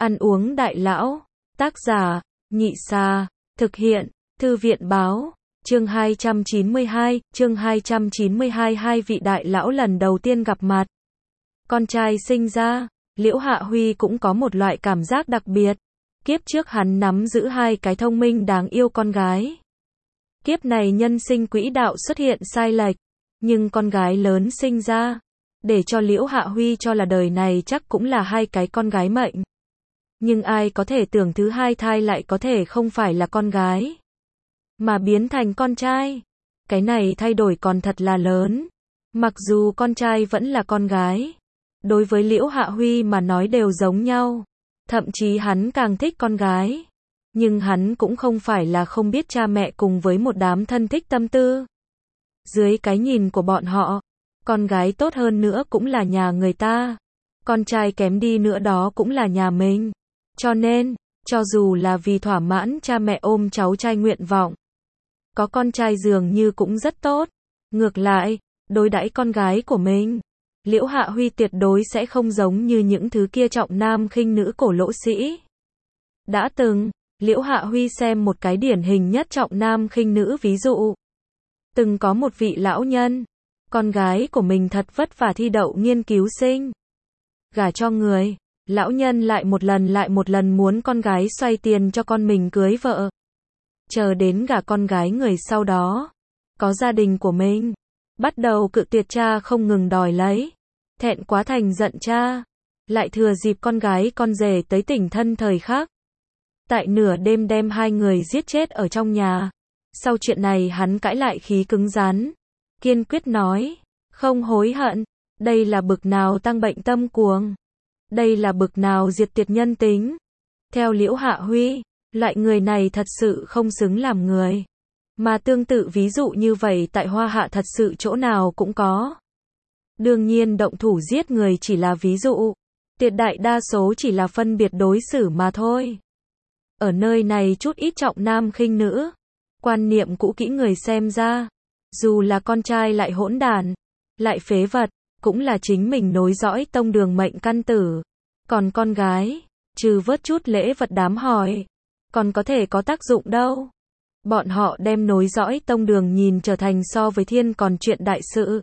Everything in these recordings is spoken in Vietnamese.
Ăn uống đại lão. Tác giả, Nhị Xa. Thực hiện, Thư viện Báo. Chương 292, hai vị đại lão lần đầu tiên gặp mặt. Con trai sinh ra, Liễu Hạ Huy cũng có một loại cảm giác đặc biệt. Kiếp trước hắn nắm giữ hai cái thông minh đáng yêu con gái. Kiếp này nhân sinh quỹ đạo xuất hiện sai lệch, nhưng con gái lớn sinh ra, để cho Liễu Hạ Huy cho là đời này chắc cũng là hai cái con gái mệnh. Nhưng ai có thể tưởng thứ hai thai lại có thể không phải là con gái, mà biến thành con trai. Cái này thay đổi còn thật là lớn. Mặc dù con trai vẫn là con gái, đối với Liễu Hạ Huy mà nói đều giống nhau. Thậm chí hắn càng thích con gái. Nhưng hắn cũng không phải là không biết cha mẹ cùng với một đám thân thích tâm tư. Dưới cái nhìn của bọn họ, con gái tốt hơn nữa cũng là nhà người ta, con trai kém đi nữa đó cũng là nhà mình. Cho nên, cho dù là vì thỏa mãn cha mẹ ôm cháu trai nguyện vọng, có con trai dường như cũng rất tốt. Ngược lại, đối đãi con gái của mình, Liễu Hạ Huy tuyệt đối sẽ không giống như những thứ kia trọng nam khinh nữ cổ lỗ sĩ. Đã từng, Liễu Hạ Huy xem một cái điển hình nhất trọng nam khinh nữ ví dụ. Từng có một vị lão nhân, con gái của mình thật vất vả thi đậu nghiên cứu sinh, gả cho người, lão nhân lại một lần muốn con gái xoay tiền cho con mình cưới vợ. Chờ đến gả con gái người sau đó, có gia đình của mình, bắt đầu cự tuyệt cha không ngừng đòi lấy, thẹn quá thành giận cha, lại thừa dịp con gái con rể tới tỉnh thân thời khắc, tại nửa đêm đem hai người giết chết ở trong nhà. Sau chuyện này hắn cãi lại khí cứng rắn, kiên quyết nói, không hối hận. Đây là bực nào tăng bệnh tâm cuồng, đây là bực nào diệt tuyệt nhân tính. Theo Liễu Hạ Huy, loại người này thật sự không xứng làm người. Mà tương tự ví dụ như vậy tại Hoa Hạ thật sự chỗ nào cũng có. Đương nhiên động thủ giết người chỉ là ví dụ, tuyệt đại đa số chỉ là phân biệt đối xử mà thôi. Ở nơi này chút ít trọng nam khinh nữ, quan niệm cũ kỹ người xem ra, dù là con trai lại hỗn đản, lại phế vật, cũng là chính mình nối dõi tông đường mệnh căn tử. Còn con gái, trừ vớt chút lễ vật đám hỏi, còn có thể có tác dụng đâu. Bọn họ đem nối dõi tông đường nhìn trở thành so với thiên còn chuyện đại sự.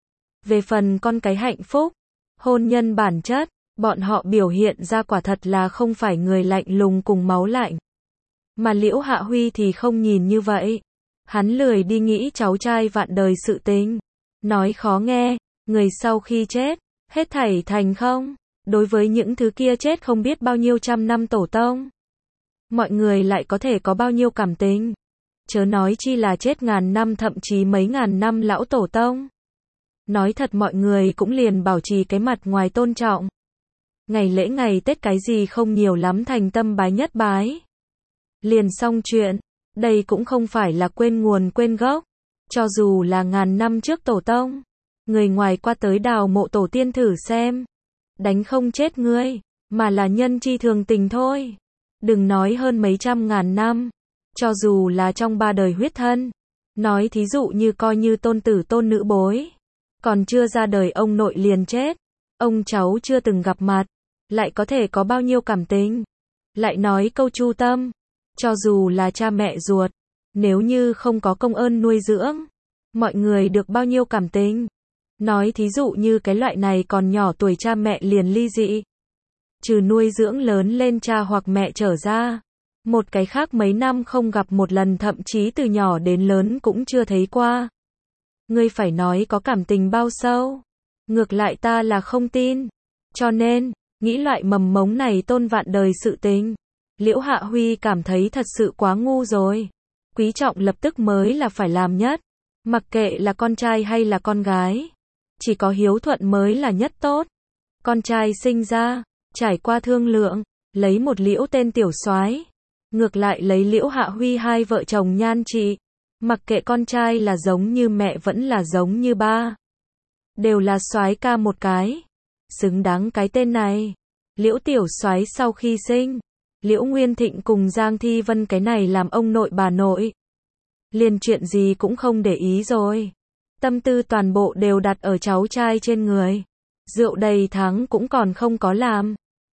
Về phần con cái hạnh phúc, hôn nhân bản chất, bọn họ biểu hiện ra quả thật là không phải người lạnh lùng cùng máu lạnh. Mà Liễu Hạ Huy thì không nhìn như vậy. Hắn lười đi nghĩ cháu trai vạn đời sự tình. Nói khó nghe, người sau khi chết, hết thảy thành không. Đối với những thứ kia chết không biết bao nhiêu trăm năm tổ tông, mọi người lại có thể có bao nhiêu cảm tình. Chớ nói chi là chết ngàn năm thậm chí mấy ngàn năm lão tổ tông. Nói thật mọi người cũng liền bảo trì cái mặt ngoài tôn trọng. Ngày lễ ngày Tết cái gì không nhiều lắm thành tâm bái nhất bái. Liền xong chuyện, đây cũng không phải là quên nguồn quên gốc. Cho dù là ngàn năm trước tổ tông, người ngoài qua tới đào mộ tổ tiên thử xem. Đánh không chết ngươi, mà là nhân chi thường tình thôi. Đừng nói hơn mấy trăm ngàn năm, cho dù là trong ba đời huyết thân. Nói thí dụ như coi như tôn tử tôn nữ bối, còn chưa ra đời ông nội liền chết, ông cháu chưa từng gặp mặt, lại có thể có bao nhiêu cảm tình. Lại nói câu chu tâm, cho dù là cha mẹ ruột, nếu như không có công ơn nuôi dưỡng, mọi người được bao nhiêu cảm tình. Nói thí dụ như cái loại này còn nhỏ tuổi cha mẹ liền ly dị, trừ nuôi dưỡng lớn lên cha hoặc mẹ trở ra, một cái khác mấy năm không gặp một lần thậm chí từ nhỏ đến lớn cũng chưa thấy qua. Ngươi phải nói có cảm tình bao sâu, ngược lại ta là không tin. Cho nên, nghĩ loại mầm mống này tôn vạn đời sự tình, Liễu Hạ Huy cảm thấy thật sự quá ngu rồi. Quý trọng lập tức mới là phải làm nhất. Mặc kệ là con trai hay là con gái, chỉ có hiếu thuận mới là nhất tốt. Con trai sinh ra, trải qua thương lượng, lấy một Liễu tên tiểu soái, ngược lại lấy Liễu Hạ Huy hai vợ chồng nhan trị. Mặc kệ con trai là giống như mẹ vẫn là giống như ba, đều là soái ca một cái, xứng đáng cái tên này. Liễu tiểu soái sau khi sinh, Liễu Nguyên Thịnh cùng Giang Thi Vân cái này làm ông nội bà nội, liền chuyện gì cũng không để ý rồi. Tâm tư toàn bộ đều đặt ở cháu trai trên người. Rượu đầy tháng cũng còn không có làm.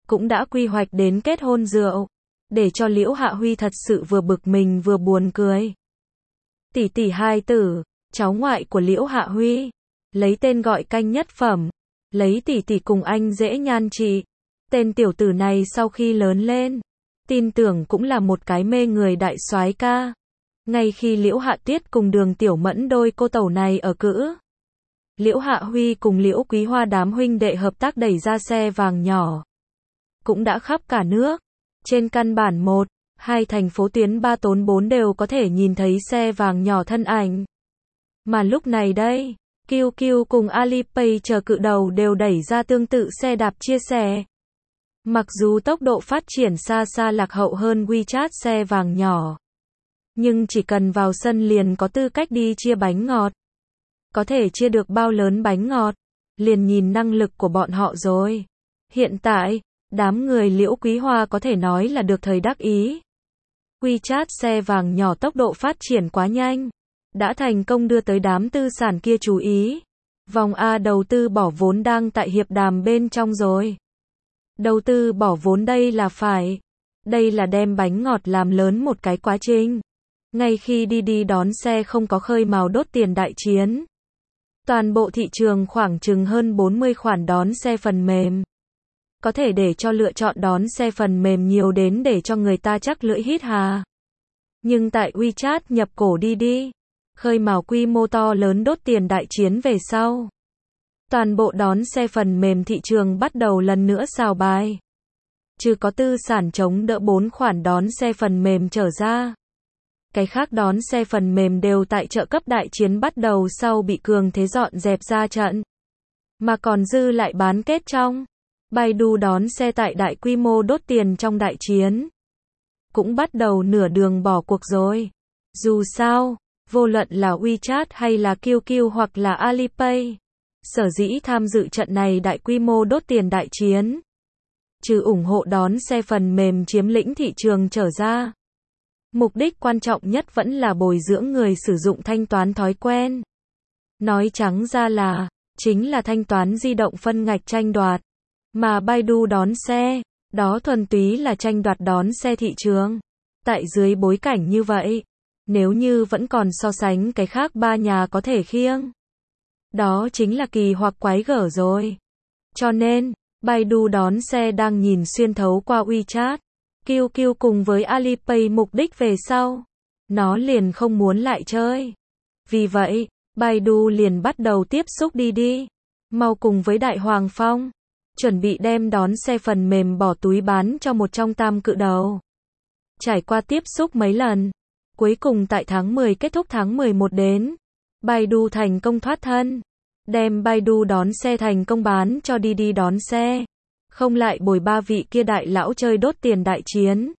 cũng đã quy hoạch đến kết hôn rượu, để cho Liễu Hạ Huy thật sự vừa bực mình vừa buồn cười. Tỷ tỷ hai tử, cháu ngoại của Liễu Hạ Huy, lấy tên gọi canh nhất phẩm, lấy tỷ tỷ cùng anh dễ nhan trị. Tên tiểu tử này sau khi lớn lên, tin tưởng cũng là một cái mê người đại soái ca. Ngay khi Liễu Hạ Tuyết cùng Đường Tiểu Mẫn đôi cô tẩu này ở cữ, Liễu Hạ Huy cùng Liễu Quý Hoa đám huynh đệ hợp tác đẩy ra xe vàng nhỏ, cũng đã khắp cả nước. Trên căn bản 1, 2 thành phố tuyến 3 tốn 4 đều có thể nhìn thấy xe vàng nhỏ thân ảnh. Mà lúc này đây, QQ cùng Alipay chờ cự đầu đều đẩy ra tương tự xe đạp chia sẻ. Mặc dù tốc độ phát triển xa xa lạc hậu hơn WeChat xe vàng nhỏ, nhưng chỉ cần vào sân liền có tư cách đi chia bánh ngọt. Có thể chia được bao lớn bánh ngọt, liền nhìn năng lực của bọn họ rồi. Hiện tại, đám người Liễu Quý Hoa có thể nói là được thời đắc ý. WeChat xe vàng nhỏ tốc độ phát triển quá nhanh, đã thành công đưa tới đám tư sản kia chú ý. Vòng A đầu tư bỏ vốn đang tại hiệp đàm bên trong rồi. Đầu tư bỏ vốn đây là đem bánh ngọt làm lớn một cái quá trình. Ngay khi đi đón xe không có khơi mào đốt tiền đại chiến. Toàn bộ thị trường khoảng chừng hơn 40 khoản đón xe phần mềm. Có thể để cho lựa chọn đón xe phần mềm nhiều đến để cho người ta chắc lưỡi hít hà. Nhưng tại WeChat nhập cổ đi, khơi mào quy mô to lớn đốt tiền đại chiến về sau. Toàn bộ đón xe phần mềm thị trường bắt đầu lần nữa xào bài. Chứ có tư sản chống đỡ 4 khoản đón xe phần mềm trở ra. Cái khác đón xe phần mềm đều tại trợ cấp đại chiến bắt đầu sau bị cường thế dọn dẹp ra trận. Mà còn dư lại bán kết trong. Baidu đón xe tại đại quy mô đốt tiền trong đại chiến. Cũng bắt đầu nửa đường bỏ cuộc rồi. Dù sao, vô luận là WeChat hay là QQ hoặc là Alipay, sở dĩ tham dự trận này đại quy mô đốt tiền đại chiến. Trừ ủng hộ đón xe phần mềm chiếm lĩnh thị trường trở ra. Mục đích quan trọng nhất vẫn là bồi dưỡng người sử dụng thanh toán thói quen. Nói trắng ra chính là thanh toán di động phân ngạch tranh đoạt. Mà Baidu đón xe, đó thuần túy là tranh đoạt đón xe thị trường. Tại dưới bối cảnh như vậy, nếu như vẫn còn so sánh cái khác ba nhà có thể khiêng, đó chính là kỳ hoặc quái gở rồi. Cho nên, Baidu đón xe đang nhìn xuyên thấu qua WeChat, QQ cùng với Alipay mục đích về sau. Nó liền không muốn lại chơi. Vì vậy, Baidu liền bắt đầu tiếp xúc đi. Mau cùng với Đại Hoàng Phong. Chuẩn bị đem đón xe phần mềm bỏ túi bán cho một trong tam cự đầu. Trải qua tiếp xúc mấy lần, cuối cùng tại tháng 10 kết thúc tháng 11 đến, Baidu thành công thoát thân, đem Baidu đón xe thành công bán cho Didi đón xe, không lại bồi ba vị kia đại lão chơi đốt tiền đại chiến.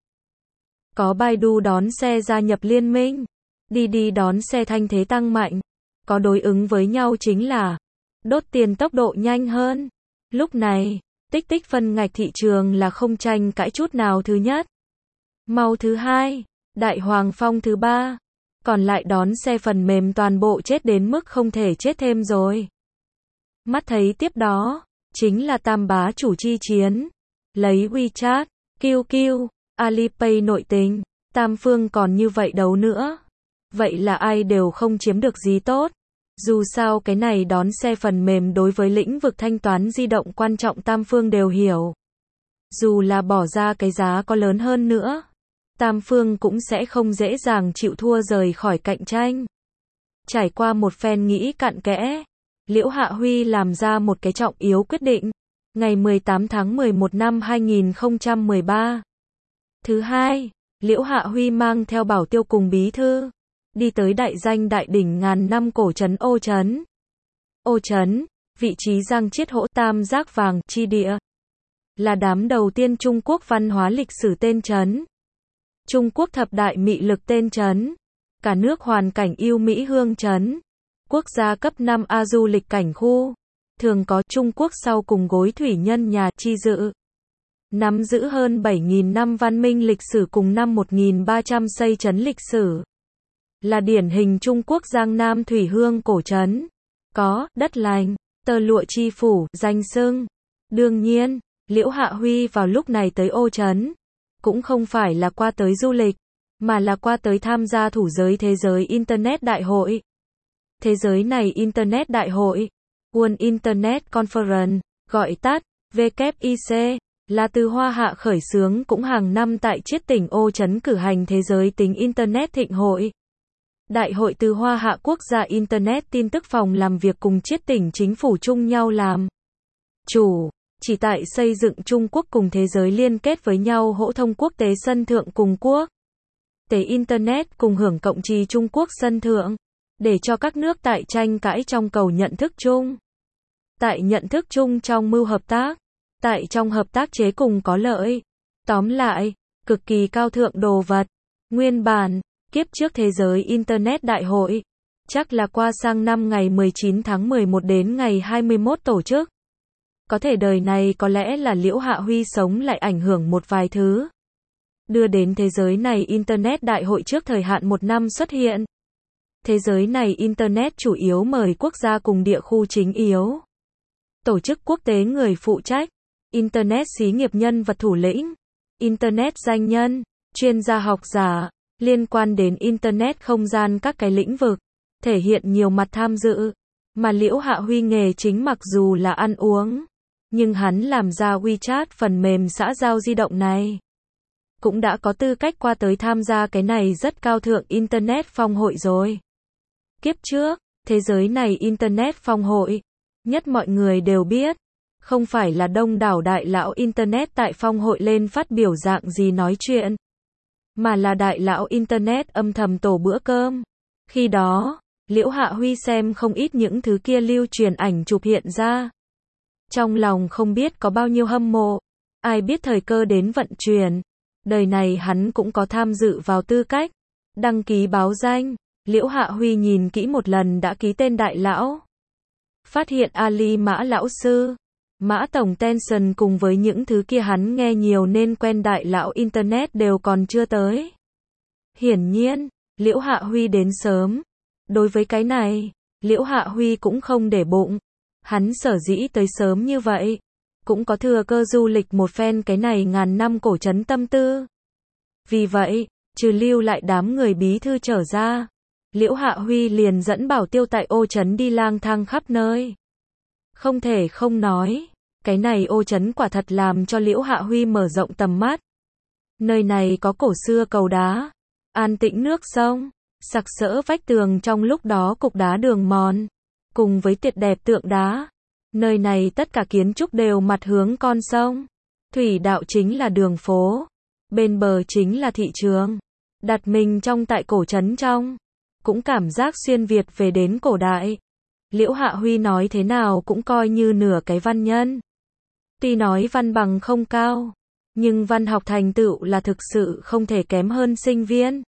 Có Baidu đón xe gia nhập liên minh, Didi đón xe thanh thế tăng mạnh, có đối ứng với nhau chính là đốt tiền tốc độ nhanh hơn. Lúc này, tích phân ngạch thị trường là không tranh cãi chút nào thứ nhất. Mau thứ hai, Đại Hoàng Phong thứ ba. Còn lại đón xe phần mềm toàn bộ chết đến mức không thể chết thêm rồi. Mắt thấy tiếp đó, chính là tam bá chủ chi chiến. Lấy WeChat, QQ, Alipay nội tình, tam phương còn như vậy đấu nữa. Vậy là ai đều không chiếm được gì tốt. Dù sao cái này đón xe phần mềm đối với lĩnh vực thanh toán di động quan trọng tam phương đều hiểu. Dù là bỏ ra cái giá có lớn hơn nữa, tam phương cũng sẽ không dễ dàng chịu thua rời khỏi cạnh tranh. Trải qua một phen nghĩ cặn kẽ, Liễu Hạ Huy làm ra một cái trọng yếu quyết định. Ngày 18 tháng 11 năm 2013. Thứ hai, Liễu Hạ Huy mang theo Bảo Tiêu cùng bí thư đi tới đại danh đại đỉnh ngàn năm cổ trấn Ô Trấn. Ô Trấn, vị trí Giang Chiết Hỗ Tam Giác Vàng chi địa, là đám đầu tiên Trung Quốc văn hóa lịch sử tên trấn. Trung Quốc thập đại mị lực tên trấn, cả nước hoàn cảnh yêu mỹ hương trấn, quốc gia cấp 5A du lịch cảnh khu, thường có Trung Quốc sau cùng gối thủy nhân nhà chi dự. Nắm giữ hơn 7.000 năm văn minh lịch sử cùng năm 1.300 xây trấn lịch sử. Là điển hình Trung Quốc Giang Nam thủy hương cổ trấn. Có đất lành, tơ lụa chi phủ, danh xưng. Đương nhiên, Liễu Hạ Huy vào lúc này tới Ô Trấn, cũng không phải là qua tới du lịch, mà là qua tới tham gia thủ giới thế giới Internet Đại hội. Thế giới này Internet Đại hội, World Internet Conference, gọi tắt, WIC, là từ Hoa Hạ khởi xướng cũng hàng năm tại Chiết tỉnh Ô Trấn cử hành thế giới tính Internet thịnh hội. Đại hội từ Hoa Hạ Quốc gia Internet tin tức phòng làm việc cùng Chiết tỉnh chính phủ chung nhau làm chủ, chỉ tại xây dựng Trung Quốc cùng thế giới liên kết với nhau hỗ thông quốc tế sân thượng cùng quốc tế Internet cùng hưởng cộng trì Trung Quốc sân thượng, để cho các nước tại tranh cãi trong cầu nhận thức chung. Tại nhận thức chung trong mưu hợp tác, tại trong hợp tác chế cùng có lợi. Tóm lại, cực kỳ cao thượng đồ vật. Nguyên bản, kiếp trước thế giới Internet Đại hội, chắc là qua sang năm ngày 19 tháng 11 đến ngày 21 tổ chức. Có thể đời này có lẽ là Liễu Hạ Huy sống lại ảnh hưởng một vài thứ. Đưa đến thế giới này Internet Đại hội trước thời hạn 1 năm xuất hiện. Thế giới này Internet chủ yếu mời quốc gia cùng địa khu chính yếu. Tổ chức quốc tế người phụ trách, Internet xí nghiệp nhân vật thủ lĩnh, Internet danh nhân, chuyên gia học giả, liên quan đến Internet không gian các cái lĩnh vực, thể hiện nhiều mặt tham dự. Mà Liễu Hạ Huy nghề chính mặc dù là ăn uống, nhưng hắn làm ra WeChat phần mềm xã giao di động này, cũng đã có tư cách qua tới tham gia cái này rất cao thượng Internet phong hội rồi. Kiếp trước, thế giới này Internet phong hội, nhất mọi người đều biết, không phải là đông đảo đại lão Internet tại phong hội lên phát biểu dạng gì nói chuyện, mà là đại lão Internet âm thầm tổ bữa cơm. Khi đó, Liễu Hạ Huy xem không ít những thứ kia lưu truyền ảnh chụp hiện ra. Trong lòng không biết có bao nhiêu hâm mộ, ai biết thời cơ đến vận chuyển. Đời này hắn cũng có tham dự vào tư cách, đăng ký báo danh. Liễu Hạ Huy nhìn kỹ một lần đã ký tên đại lão. Phát hiện Ali Mã lão sư, Mã tổng Tencent cùng với những thứ kia hắn nghe nhiều nên quen đại lão Internet đều còn chưa tới. Hiển nhiên, Liễu Hạ Huy đến sớm. Đối với cái này, Liễu Hạ Huy cũng không để bụng. Hắn sở dĩ tới sớm như vậy, cũng có thừa cơ du lịch một phen cái này ngàn năm cổ trấn tâm tư. Vì vậy, trừ lưu lại đám người bí thư trở ra, Liễu Hạ Huy liền dẫn bảo tiêu tại Ô Trấn đi lang thang khắp nơi. Không thể không nói, cái này Ô Trấn quả thật làm cho Liễu Hạ Huy mở rộng tầm mắt. Nơi này có cổ xưa cầu đá, an tĩnh nước sông, sặc sỡ vách tường trong lúc đó cục đá đường mòn, cùng với tuyệt đẹp tượng đá. Nơi này tất cả kiến trúc đều mặt hướng con sông. Thủy đạo chính là đường phố, bên bờ chính là thị trường. Đặt mình trong tại cổ trấn trong, cũng cảm giác xuyên Việt về đến cổ đại. Liễu Hạ Huy nói thế nào cũng coi như nửa cái văn nhân. Tuy nói văn bằng không cao, nhưng văn học thành tựu là thực sự không thể kém hơn sinh viên.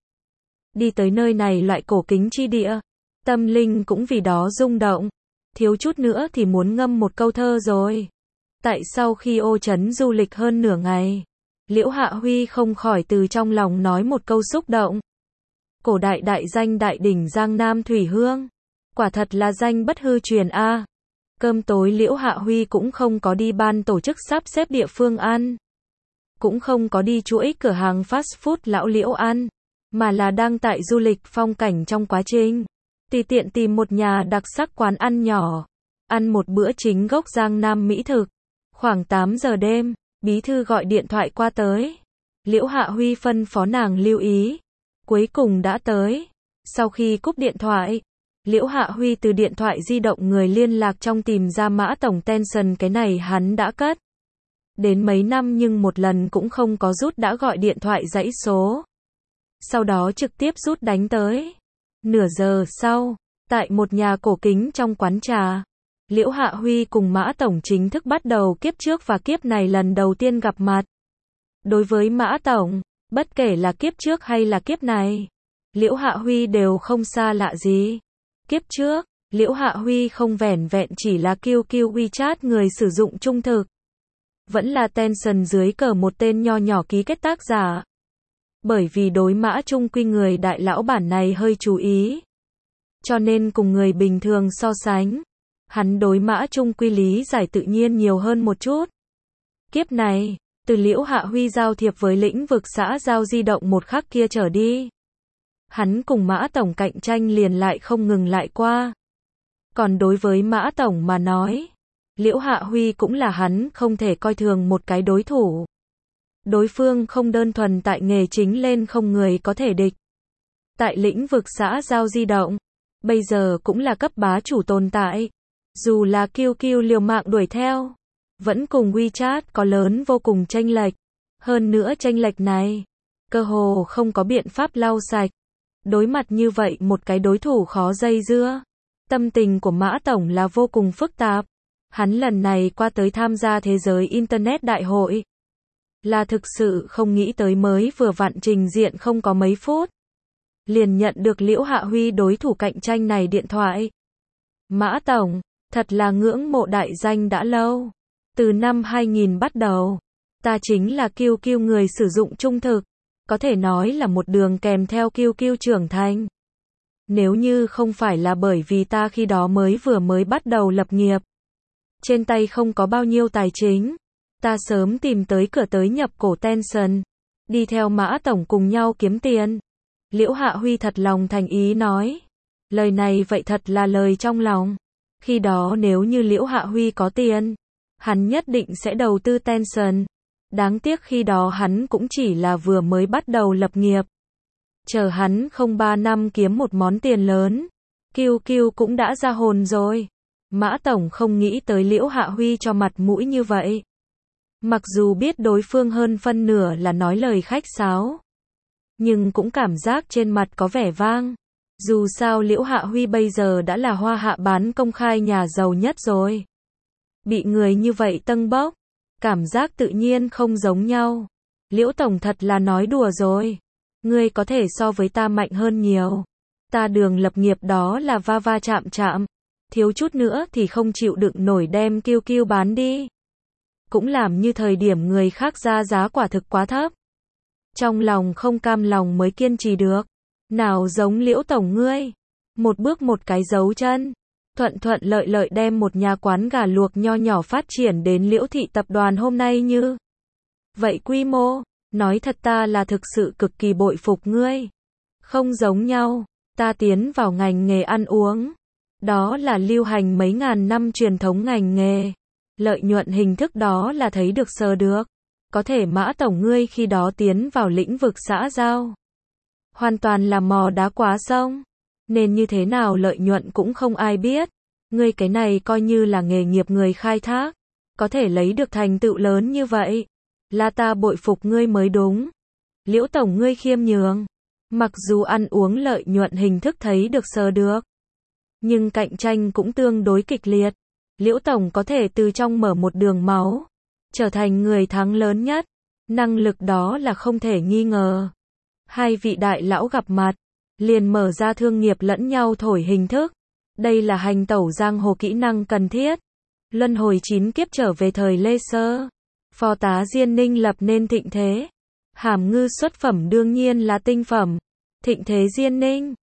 Đi tới nơi này loại cổ kính chi địa, tâm linh cũng vì đó rung động. Thiếu chút nữa thì muốn ngâm một câu thơ rồi. Tại sau khi Ô Trấn du lịch hơn nửa ngày, Liễu Hạ Huy không khỏi từ trong lòng nói một câu xúc động. Cổ đại đại danh đại đỉnh Giang Nam Thủy Hương, quả thật là danh bất hư truyền a. Cơm tối Liễu Hạ Huy cũng không có đi ban tổ chức sắp xếp địa phương ăn, cũng không có đi chuỗi cửa hàng fast food lão Liễu ăn, mà là đang tại du lịch phong cảnh trong quá trình. Tùy tiện tìm một nhà đặc sắc quán ăn nhỏ, ăn một bữa chính gốc Giang Nam mỹ thực. Khoảng 8 giờ đêm, bí thư gọi điện thoại qua tới. Liễu Hạ Huy phân phó nàng lưu ý. Cuối cùng đã tới. Sau khi cúp điện thoại, Liễu Hạ Huy từ điện thoại di động người liên lạc trong tìm ra Mã tổng Tencent, cái này hắn đã cất đến mấy năm nhưng một lần cũng không có rút, đã gọi điện thoại dãy số. Sau đó trực tiếp rút đánh tới. Nửa giờ sau, tại một nhà cổ kính trong quán trà, Liễu Hạ Huy cùng Mã tổng chính thức bắt đầu kiếp trước và kiếp này lần đầu tiên gặp mặt. Đối với Mã tổng, bất kể là kiếp trước hay là kiếp này, Liễu Hạ Huy đều không xa lạ gì. Kiếp trước, Liễu Hạ Huy không vẻn vẹn chỉ là QQ WeChat người sử dụng trung thực, vẫn là Tencent dưới cờ một tên nho nhỏ ký kết tác giả. Bởi vì đối Mã Trung Quy người đại lão bản này hơi chú ý, cho nên cùng người bình thường so sánh, hắn đối Mã Trung Quy lý giải tự nhiên nhiều hơn một chút. Kiếp này, từ Liễu Hạ Huy giao thiệp với lĩnh vực xã giao di động một khắc kia trở đi, hắn cùng Mã Tổng cạnh tranh liền lại không ngừng lại qua. Còn đối với Mã Tổng mà nói, Liễu Hạ Huy cũng là hắn không thể coi thường một cái đối thủ. Đối phương không đơn thuần tại nghề chính lên không người có thể địch. Tại lĩnh vực xã giao di động, bây giờ cũng là cấp bá chủ tồn tại. Dù là QQ liều mạng đuổi theo, vẫn cùng WeChat có lớn vô cùng chênh lệch. Hơn nữa chênh lệch này, cơ hồ không có biện pháp lau sạch. Đối mặt như vậy một cái đối thủ khó dây dưa, tâm tình của Mã Tổng là vô cùng phức tạp. Hắn lần này qua tới tham gia thế giới Internet đại hội, là thực sự không nghĩ tới mới vừa vặn trình diện không có mấy phút, liền nhận được Liễu Hạ Huy đối thủ cạnh tranh này điện thoại. Mã Tổng, thật là ngưỡng mộ đại danh đã lâu. Từ năm 2000 bắt đầu, ta chính là QQ người sử dụng trung thực, có thể nói là một đường kèm theo QQ trưởng thành. Nếu như không phải là bởi vì ta khi đó mới bắt đầu lập nghiệp, trên tay không có bao nhiêu tài chính, ta sớm tìm tới cửa tới nhập cổ Tencent, đi theo Mã Tổng cùng nhau kiếm tiền. Liễu Hạ Huy thật lòng thành ý nói. Lời này vậy thật là lời trong lòng. Khi đó nếu như Liễu Hạ Huy có tiền, hắn nhất định sẽ đầu tư Tencent. Đáng tiếc khi đó hắn cũng chỉ là vừa mới bắt đầu lập nghiệp. Chờ hắn không 3 năm kiếm một món tiền lớn, QQ cũng đã ra hồn rồi. Mã Tổng không nghĩ tới Liễu Hạ Huy cho mặt mũi như vậy. Mặc dù biết đối phương hơn phân nửa là nói lời khách sáo, nhưng cũng cảm giác trên mặt có vẻ vang. Dù sao Liễu Hạ Huy bây giờ đã là hoa hạ bán công khai nhà giàu nhất rồi. Bị người như vậy tâng bốc, cảm giác tự nhiên không giống nhau. Liễu Tổng thật là nói đùa rồi. Ngươi có thể so với ta mạnh hơn nhiều. Ta đường lập nghiệp đó là va va chạm chạm. Thiếu chút nữa thì không chịu đựng nổi đem QQ bán đi. Cũng làm như thời điểm người khác ra giá quả thực quá thấp. Trong lòng không cam lòng mới kiên trì được. Nào giống Liễu Tổng ngươi. Một bước một cái dấu chân. Thuận thuận lợi lợi đem một nhà quán gà luộc nho nhỏ phát triển đến Liễu Thị tập đoàn hôm nay như vậy quy mô. Nói thật ta là thực sự cực kỳ bội phục ngươi. Không giống nhau. Ta tiến vào ngành nghề ăn uống. Đó là lưu hành mấy ngàn năm truyền thống ngành nghề. Lợi nhuận hình thức đó là thấy được sờ được. Có thể Mã Tổng ngươi khi đó tiến vào lĩnh vực xã giao. Hoàn toàn là mò đá quá sông. Nên như thế nào lợi nhuận cũng không ai biết. Ngươi cái này coi như là nghề nghiệp người khai thác. Có thể lấy được thành tựu lớn như vậy. Là ta bội phục ngươi mới đúng. Liễu Tổng ngươi khiêm nhường. Mặc dù ăn uống lợi nhuận hình thức thấy được sờ được, nhưng cạnh tranh cũng tương đối kịch liệt. Liễu Tổng có thể từ trong mở một đường máu, trở thành người thắng lớn nhất. Năng lực đó là không thể nghi ngờ. Hai vị đại lão gặp mặt, liền mở ra thương nghiệp lẫn nhau thổi hình thức. Đây là hành tẩu giang hồ kỹ năng cần thiết. Luân hồi 9 kiếp trở về thời Lê Sơ. Phó tá Diên Ninh lập nên thịnh thế. Hàm ngư xuất phẩm đương nhiên là tinh phẩm. Thịnh thế Diên Ninh.